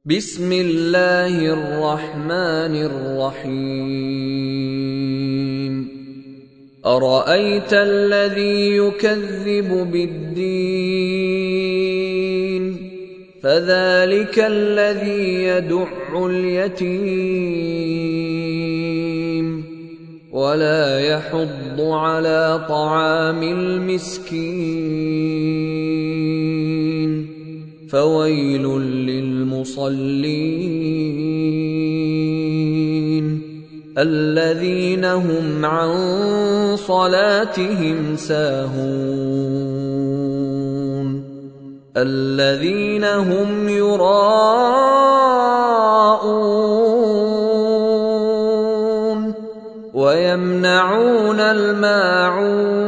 بسم الله الرحمن الرحيم أرأيت الذي يكذب بالدين فذلك الذي يدع اليتيم ولا يحض على طعام المسكين فويل للمصلين الذين هم عن صلاتهم ساهون الذين هم يراءون ويمنعون الماعون